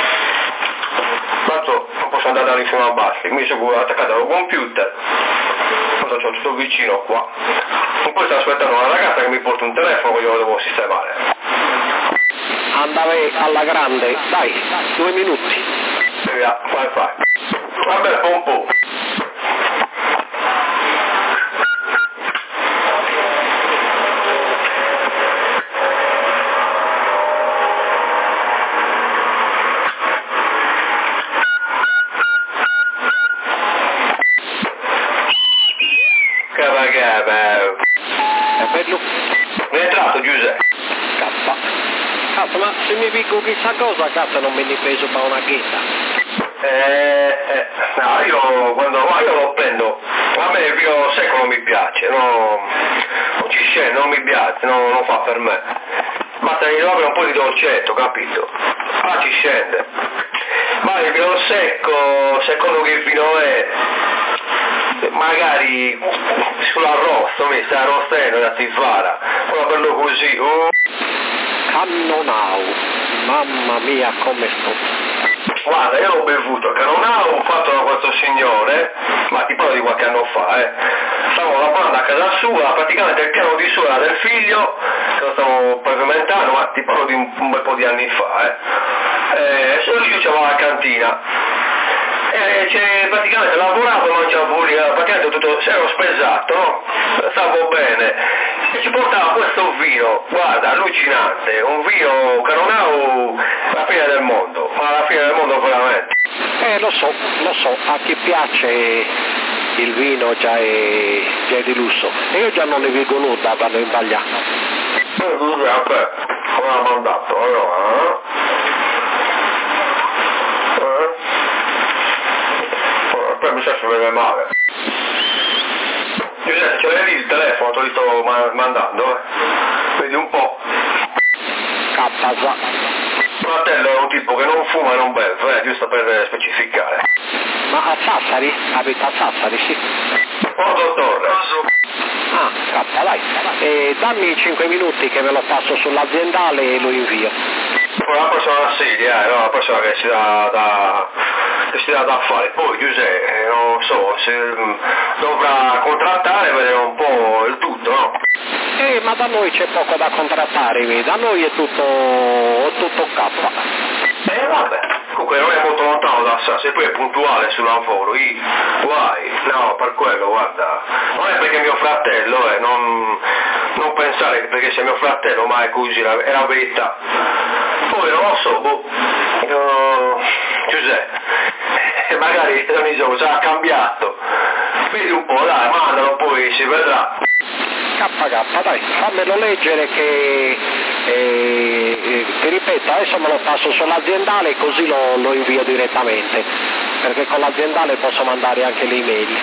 [SPEAKER 1] Tanto non posso andare dall'insieme a Basti, mi sono attaccato al computer, tanto c'ho tutto vicino qua. E poi sto aspettando una ragazza che mi porta un telefono che io lo devo sistemare.
[SPEAKER 5] Andare alla grande, dai, 2 minuti.
[SPEAKER 1] Via, fai. Vabbè, pompo.
[SPEAKER 5] È bello.
[SPEAKER 1] Mi è entrato Giuseppe.
[SPEAKER 5] Cazzo, ma se mi dico chissà cosa, cazzo, non me ne preso per una ghetta.
[SPEAKER 1] No, io lo prendo, a me il vino secco non mi piace, non ci scende, non mi piace, non fa per me. Basta che gli apre un po' di dolcetto, capito? Ci scende. Ma il vino secco, secondo che vino è, magari sull'arrosto mi sta arrostendo da Tivara, però bello così,
[SPEAKER 5] Cannonau, mamma mia come sto.
[SPEAKER 1] Guarda, io l'ho bevuto, Cannonau fatto da questo signore, ma ti parlo di qualche anno fa, stavo lavorando a casa sua, praticamente il piano di suora del figlio, che lo stavo pavimentando, ma ti parlo di un bel po' di anni fa, solo lì c'era la cantina. Praticamente lavoravo, mangiavo lì, praticamente tutto, ero spesato, no? Stavo bene. E ci portava questo vino, guarda, allucinante, un vino Cannonau, la fine del mondo, ma la fine del mondo veramente.
[SPEAKER 5] Lo so, a chi piace il vino già è di lusso, e io già non ne vedo nulla, vado in baglia.
[SPEAKER 1] Vabbè, come ha mandato, allora, poi mi sa che vede male. Giuseppe, ce l'hai lì il telefono, te li sto mandando, vedi un po'.
[SPEAKER 5] Capazza.
[SPEAKER 1] Fratello è un tipo che non fuma e non beve, giusto per specificare.
[SPEAKER 5] Ma a Sassari? Abita a Sassari, sì.
[SPEAKER 1] Porto Torres.
[SPEAKER 5] Ah, scappa, dai. Dammi 5 minuti che ve lo passo sull'aziendale e lo invio.
[SPEAKER 1] Una persona seria, no? Una persona che si dà da fare. Poi Giuseppe, non so, se dovrà contrattare e vedere un po' il tutto, no?
[SPEAKER 5] Ma da noi c'è poco da contrattare, da noi è tutto K.
[SPEAKER 1] Vabbè, comunque non è molto lontano da Sassari, poi è puntuale sul lavoro, guai, no, per quello, guarda, non è perché è mio fratello, non pensare che perché sia mio fratello, ma è così, è la verità. Poi non lo so, Giuseppe, magari Dionisio già ha cambiato, vedi un po', dai, mandalo, poi si vedrà.
[SPEAKER 5] KK, dai, fammelo leggere che, ti ripeto, adesso me lo passo sull'aziendale così lo invio direttamente, perché con l'aziendale posso mandare anche le email.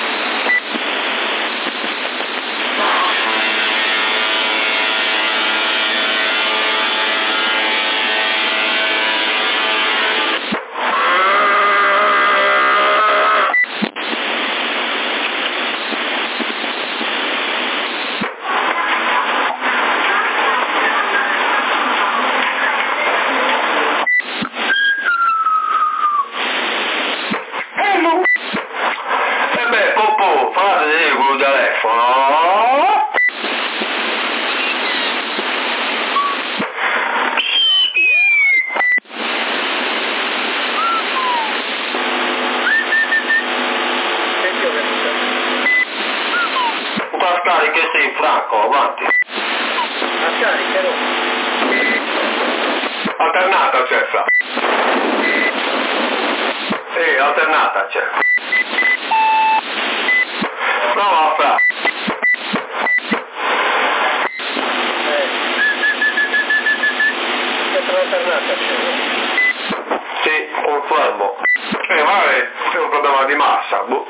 [SPEAKER 1] Che sei Franco, avanti. Alternata c'è, Fra. Alternata c'è. Prova, Fra.
[SPEAKER 5] Sempre alternata c'è.
[SPEAKER 1] Sì, confermo. Magari è un problema di massa, boh.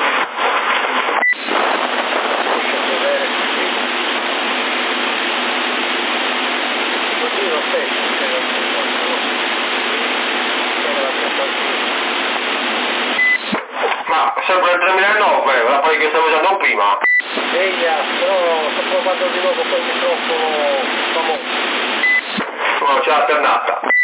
[SPEAKER 1] Ma sempre il 3009, la poi che stavo usando prima?
[SPEAKER 5] Però sto provando di nuovo col microfono famoso.
[SPEAKER 1] No, c'è alternata.